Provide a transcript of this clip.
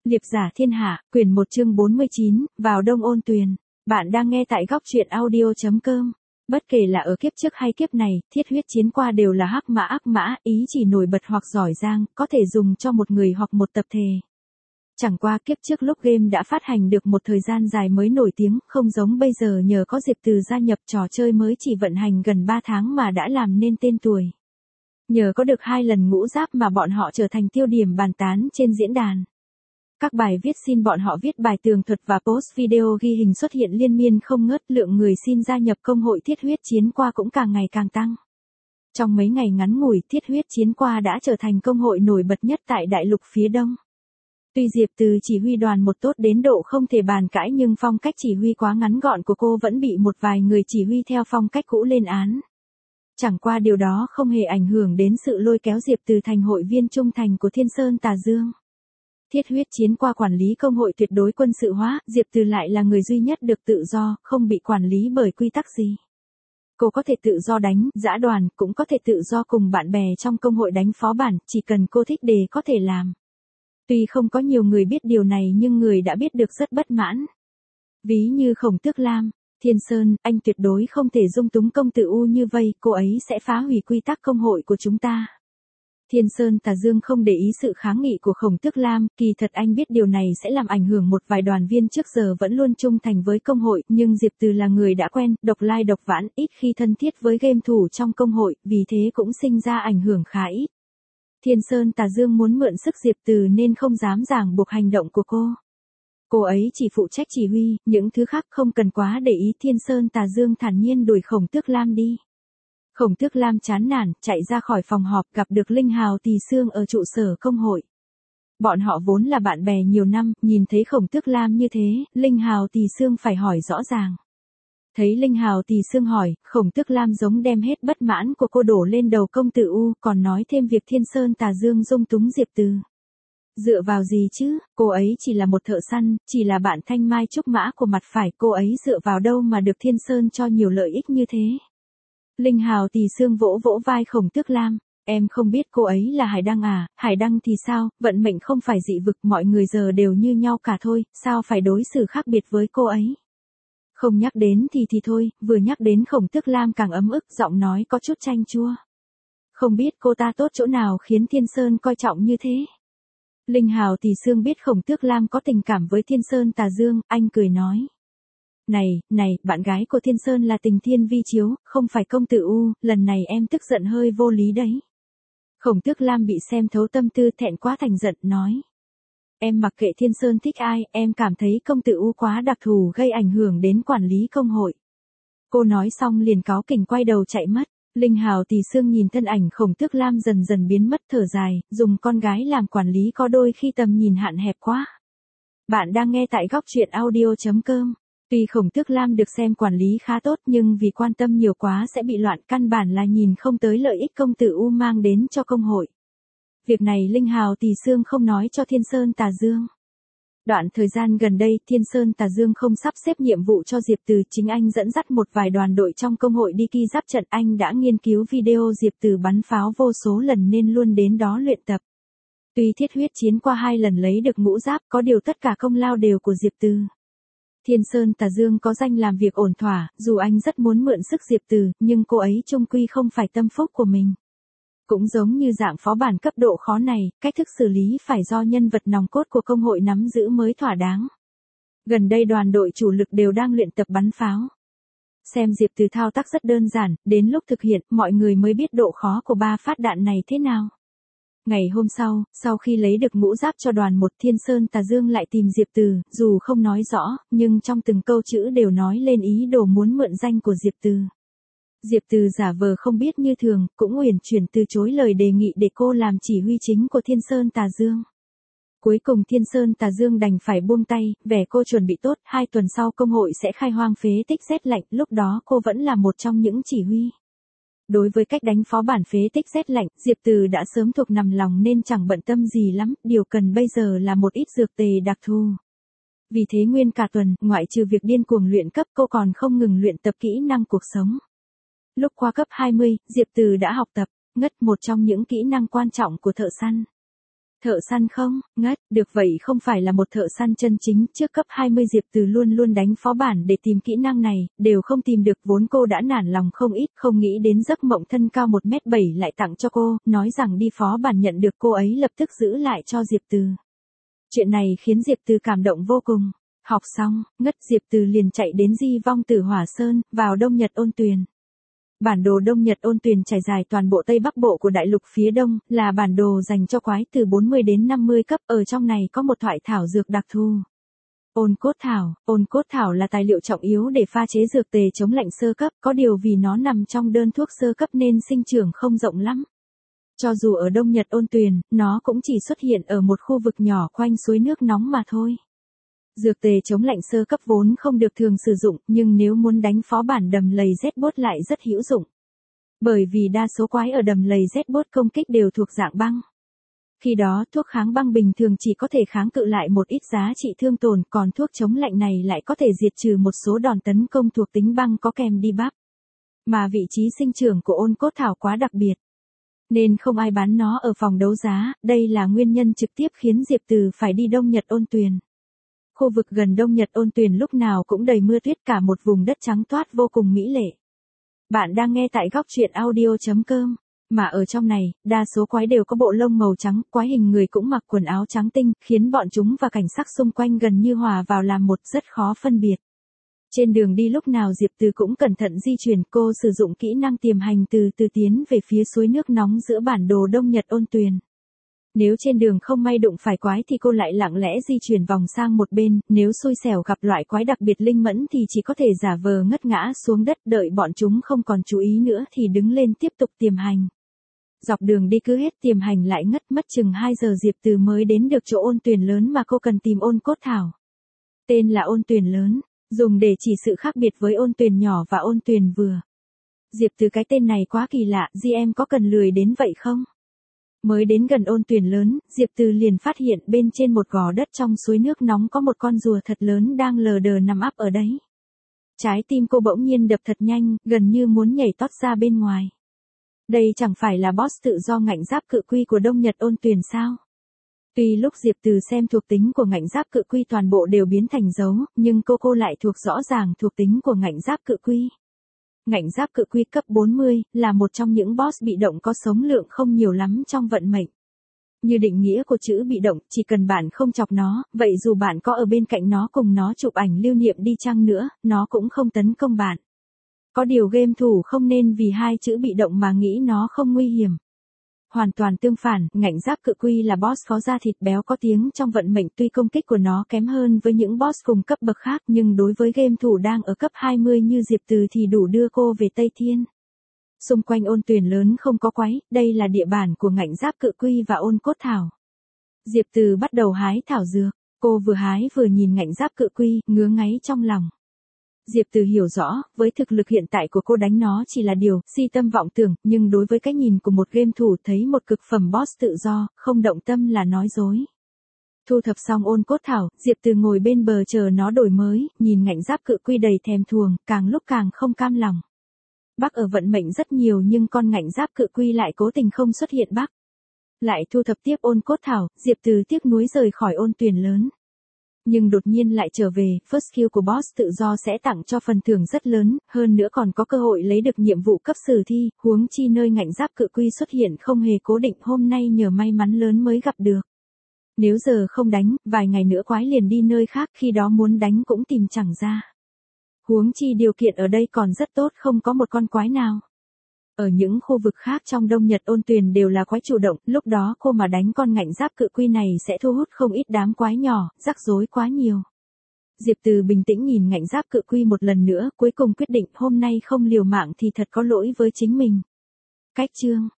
Liệp giả thiên hạ, quyển 1 chương 49, vào đông ôn tuyền. Bạn đang nghe tại góc truyện audio.com. Bất kể là ở kiếp trước hay kiếp này, thiết huyết chiến qua đều là hắc mã ác mã, ý chỉ nổi bật hoặc giỏi giang, có thể dùng cho một người hoặc một tập thể. Chẳng qua kiếp trước lúc game đã phát hành được một thời gian dài mới nổi tiếng, không giống bây giờ nhờ có Diệp Từ gia nhập trò chơi mới chỉ vận hành gần 3 tháng mà đã làm nên tên tuổi. Nhờ có được 2 lần ngũ giáp mà bọn họ trở thành tiêu điểm bàn tán trên diễn đàn. Các bài viết xin bọn họ viết bài tường thuật và post video ghi hình xuất hiện liên miên không ngớt, lượng người xin gia nhập công hội thiết huyết chiến qua cũng càng ngày càng tăng. Trong mấy ngày ngắn ngủi, thiết huyết chiến qua đã trở thành công hội nổi bật nhất tại đại lục phía đông. Tuy Diệp Từ chỉ huy đoàn một tốt đến độ không thể bàn cãi nhưng phong cách chỉ huy quá ngắn gọn của cô vẫn bị một vài người chỉ huy theo phong cách cũ lên án. Chẳng qua điều đó không hề ảnh hưởng đến sự lôi kéo Diệp Từ thành hội viên trung thành của Thiên Sơn Tà Dương. Thiết huyết chiến qua quản lý công hội tuyệt đối quân sự hóa, Diệp Từ lại là người duy nhất được tự do, không bị quản lý bởi quy tắc gì. Cô có thể tự do đánh, giã đoàn, cũng có thể tự do cùng bạn bè trong công hội đánh phó bản, chỉ cần cô thích để có thể làm. Tuy không có nhiều người biết điều này nhưng người đã biết được rất bất mãn. Ví như Khổng Tước Lam, Thiên Sơn, anh tuyệt đối không thể dung túng công tử U như vây, cô ấy sẽ phá hủy quy tắc công hội của chúng ta. Thiên Sơn Tà Dương không để ý sự kháng nghị của Khổng Tước Lam, kỳ thật anh biết điều này sẽ làm ảnh hưởng một vài đoàn viên trước giờ vẫn luôn trung thành với công hội, nhưng Diệp Từ là người đã quen, độc lai độc vãn, ít khi thân thiết với game thủ trong công hội, vì thế cũng sinh ra ảnh hưởng khá ít. Thiên Sơn Tà Dương muốn mượn sức Diệp Từ nên không dám ràng buộc hành động của cô. Cô ấy chỉ phụ trách chỉ huy, những thứ khác không cần quá để ý. Thiên Sơn Tà Dương thản nhiên đuổi Khổng Tước Lam đi. Khổng Tước Lam chán nản, chạy ra khỏi phòng họp gặp được Linh Hào Tỳ Xương ở trụ sở công hội. Bọn họ vốn là bạn bè nhiều năm, nhìn thấy Khổng Tước Lam như thế, Linh Hào Tỳ Xương phải hỏi rõ ràng. Thấy Linh Hào Tỳ Xương hỏi, Khổng Tước Lam giống đem hết bất mãn của cô đổ lên đầu công tử U, còn nói thêm việc Thiên Sơn Tà Dương dung túng Diệp Từ. Dựa vào gì chứ, cô ấy chỉ là một thợ săn, chỉ là bạn thanh mai trúc mã của mặt phải, cô ấy dựa vào đâu mà được Thiên Sơn cho nhiều lợi ích như thế. Linh Hào Tỳ Xương vỗ vỗ vai Khổng Tước Lam, em không biết cô ấy là Hải Đăng à, Hải Đăng thì sao, vận mệnh không phải dị vực, mọi người giờ đều như nhau cả thôi, sao phải đối xử khác biệt với cô ấy. Không nhắc đến thì thôi, vừa nhắc đến Khổng Tước Lam càng ấm ức, giọng nói có chút chanh chua. Không biết cô ta tốt chỗ nào khiến Thiên Sơn coi trọng như thế. Linh Hào Tỳ Xương biết Khổng Tước Lam có tình cảm với Thiên Sơn Tà Dương, anh cười nói. Này, bạn gái của Thiên Sơn là Tình Thiên Vi Chiếu, không phải công tử U, lần này em tức giận hơi vô lý đấy. Khổng Tước Lam bị xem thấu tâm tư, thẹn quá thành giận, nói. Em mặc kệ Thiên Sơn thích ai, em cảm thấy công tử U quá đặc thù gây ảnh hưởng đến quản lý công hội. Cô nói xong liền cáu kỉnh quay đầu chạy mất. Linh Hào Tỳ Xương nhìn thân ảnh Khổng Tước Lam dần dần biến mất, thở dài, dùng con gái làm quản lý có đôi khi tầm nhìn hạn hẹp quá. Bạn đang nghe tại góc truyện audio.com. Tuy Khổng Tước Lam được xem quản lý khá tốt nhưng vì quan tâm nhiều quá sẽ bị loạn, căn bản là nhìn không tới lợi ích công tử U mang đến cho công hội. Việc này Linh Hào Tỳ Xương không nói cho Thiên Sơn Tà Dương. Đoạn thời gian gần đây, Thiên Sơn Tà Dương không sắp xếp nhiệm vụ cho Diệp Từ, chính anh dẫn dắt một vài đoàn đội trong công hội đi ki giáp trận. Anh đã nghiên cứu video Diệp Từ bắn pháo vô số lần nên luôn đến đó luyện tập. Tuy thiết huyết chiến qua 2 lần lấy được ngũ giáp, có điều tất cả công lao đều của Diệp Từ. Thiên Sơn Tà Dương có danh làm việc ổn thỏa, dù anh rất muốn mượn sức Diệp Từ, nhưng cô ấy chung quy không phải tâm phúc của mình. Cũng giống như dạng phó bản cấp độ khó này, cách thức xử lý phải do nhân vật nòng cốt của công hội nắm giữ mới thỏa đáng. Gần đây đoàn đội chủ lực đều đang luyện tập bắn pháo. Xem Diệp Từ thao tác rất đơn giản, đến lúc thực hiện, mọi người mới biết độ khó của 3 phát đạn này thế nào. Ngày hôm sau khi lấy được ngũ giáp cho đoàn 1, Thiên Sơn Tà Dương lại tìm Diệp Từ, dù không nói rõ, nhưng trong từng câu chữ đều nói lên ý đồ muốn mượn danh của Diệp Từ. Diệp Từ giả vờ không biết như thường, cũng uyển chuyển từ chối lời đề nghị để cô làm chỉ huy chính của Thiên Sơn Tà Dương. Cuối cùng Thiên Sơn Tà Dương đành phải buông tay, vẻ cô chuẩn bị tốt, 2 tuần sau công hội sẽ khai hoang phế tích rét lạnh, lúc đó cô vẫn là một trong những chỉ huy. Đối với cách đánh phó bản phế tích rét lạnh, Diệp Từ đã sớm thuộc nằm lòng nên chẳng bận tâm gì lắm, điều cần bây giờ là một ít dược tề đặc thù. Vì thế nguyên cả tuần, ngoại trừ việc điên cuồng luyện cấp, cô còn không ngừng luyện tập kỹ năng cuộc sống. Lúc qua cấp 20, Diệp Từ đã học tập, ngất một trong những kỹ năng quan trọng của thợ săn. Thợ săn không, ngất, được vậy không phải là một thợ săn chân chính, trước cấp 20 Diệp Từ luôn luôn đánh phó bản để tìm kỹ năng này, đều không tìm được vốn cô đã nản lòng không ít, không nghĩ đến giấc mộng thân cao 1m7 lại tặng cho cô, nói rằng đi phó bản nhận được cô ấy lập tức giữ lại cho Diệp Từ. Chuyện này khiến Diệp Từ cảm động vô cùng. Học xong, ngất Diệp Từ liền chạy đến Di Vong Tử Hỏa Sơn, vào Đông Nhật Ôn Tuyền. Bản đồ Đông Nhật Ôn Tuyền trải dài toàn bộ Tây Bắc Bộ của đại lục phía Đông, là bản đồ dành cho quái từ 40 đến 50 cấp, ở trong này có một thoại thảo dược đặc thù. Ôn cốt thảo là tài liệu trọng yếu để pha chế dược tề chống lạnh sơ cấp, có điều vì nó nằm trong đơn thuốc sơ cấp nên sinh trưởng không rộng lắm. Cho dù ở Đông Nhật Ôn Tuyền, nó cũng chỉ xuất hiện ở một khu vực nhỏ quanh suối nước nóng mà thôi. Dược tề chống lạnh sơ cấp vốn không được thường sử dụng, nhưng nếu muốn đánh phó bản đầm lầy Z-Bot lại rất hữu dụng. Bởi vì đa số quái ở đầm lầy Z-Bot công kích đều thuộc dạng băng. Khi đó thuốc kháng băng bình thường chỉ có thể kháng cự lại một ít giá trị thương tổn, còn thuốc chống lạnh này lại có thể diệt trừ một số đòn tấn công thuộc tính băng có kèm debuff. Mà vị trí sinh trưởng của ôn cốt thảo quá đặc biệt, nên không ai bán nó ở phòng đấu giá, đây là nguyên nhân trực tiếp khiến Diệp Từ phải đi Đông Nhật Ôn Tuyền. Khu vực gần Đông Nhật Ôn Tuyền lúc nào cũng đầy mưa tuyết, cả một vùng đất trắng toát vô cùng mỹ lệ. Bạn đang nghe tại góc truyện audio.com. Mà ở trong này, đa số quái đều có bộ lông màu trắng, quái hình người cũng mặc quần áo trắng tinh, khiến bọn chúng và cảnh sắc xung quanh gần như hòa vào làm một, rất khó phân biệt. Trên đường đi lúc nào Diệp Từ cũng cẩn thận di chuyển, cô sử dụng kỹ năng tiềm hành từ từ tiến về phía suối nước nóng giữa bản đồ Đông Nhật Ôn Tuyền. Nếu trên đường không may đụng phải quái thì cô lại lặng lẽ di chuyển vòng sang một bên, nếu xui xẻo gặp loại quái đặc biệt linh mẫn thì chỉ có thể giả vờ ngất ngã xuống đất, đợi bọn chúng không còn chú ý nữa thì đứng lên tiếp tục tiềm hành. Dọc đường đi cứ hết tiềm hành lại ngất, mất chừng 2 giờ Diệp Từ mới đến được chỗ ôn tuyền lớn mà cô cần tìm ôn cốt thảo. Tên là ôn tuyền lớn, dùng để chỉ sự khác biệt với ôn tuyền nhỏ và ôn tuyền vừa. Diệp Từ cái tên này quá kỳ lạ, em có cần lười đến vậy không? Mới đến gần ôn tuyền lớn, Diệp Từ liền phát hiện bên trên một gò đất trong suối nước nóng có một con rùa thật lớn đang lờ đờ nằm ắp ở đấy. Trái tim cô bỗng nhiên đập thật nhanh, gần như muốn nhảy tót ra bên ngoài. Đây chẳng phải là boss tự do ngạnh giáp cự quy của Đông Nhật Ôn Tuyền sao? Tuy lúc Diệp Từ xem thuộc tính của ngạnh giáp cự quy toàn bộ đều biến thành dấu, nhưng cô lại thuộc rõ ràng thuộc tính của ngạnh giáp cự quy. Ngạnh giáp cự quy cấp 40, là một trong những boss bị động có sống lượng không nhiều lắm trong vận mệnh. Như định nghĩa của chữ bị động, chỉ cần bạn không chọc nó, vậy dù bạn có ở bên cạnh nó cùng nó chụp ảnh lưu niệm đi chăng nữa, nó cũng không tấn công bạn. Có điều game thủ không nên vì hai chữ bị động mà nghĩ nó không nguy hiểm. Hoàn toàn tương phản, ngạnh giáp cự quy là boss có da thịt béo có tiếng trong vận mệnh, tuy công kích của nó kém hơn với những boss cùng cấp bậc khác nhưng đối với game thủ đang ở cấp 20 như Diệp Từ thì đủ đưa cô về Tây Thiên. Xung quanh ôn tuyền lớn không có quái, đây là địa bàn của ngạnh giáp cự quy và ôn cốt thảo. Diệp Từ bắt đầu hái thảo dược, cô vừa hái vừa nhìn ngạnh giáp cự quy, ngứa ngáy trong lòng. Diệp Từ hiểu rõ, với thực lực hiện tại của cô đánh nó chỉ là điều si tâm vọng tưởng, nhưng đối với cái nhìn của một game thủ thấy một cực phẩm boss tự do, không động tâm là nói dối. Thu thập xong ôn cốt thảo, Diệp Từ ngồi bên bờ chờ nó đổi mới, nhìn ngạnh giáp cự quy đầy thèm thuồng, càng lúc càng không cam lòng. Bug ở vận mệnh rất nhiều nhưng con ngạnh giáp cự quy lại cố tình không xuất hiện bug. Lại thu thập tiếp ôn cốt thảo, Diệp Từ tiếc nuối rời khỏi ôn tuyền lớn. Nhưng đột nhiên lại trở về, first kill của boss tự do sẽ tặng cho phần thưởng rất lớn, hơn nữa còn có cơ hội lấy được nhiệm vụ cấp sử thi, huống chi nơi ngạnh giáp cự quy xuất hiện không hề cố định, hôm nay nhờ may mắn lớn mới gặp được. Nếu giờ không đánh, vài ngày nữa quái liền đi nơi khác, khi đó muốn đánh cũng tìm chẳng ra. Huống chi điều kiện ở đây còn rất tốt, không có một con quái nào. Ở những khu vực khác trong Đông Nhật Ôn Tuyền đều là quái chủ động, lúc đó cô mà đánh con ngạnh giáp cự quy này sẽ thu hút không ít đám quái nhỏ, rắc rối quá nhiều. Diệp Từ bình tĩnh nhìn ngạnh giáp cự quy một lần nữa, cuối cùng quyết định hôm nay không liều mạng thì thật có lỗi với chính mình. Cách chương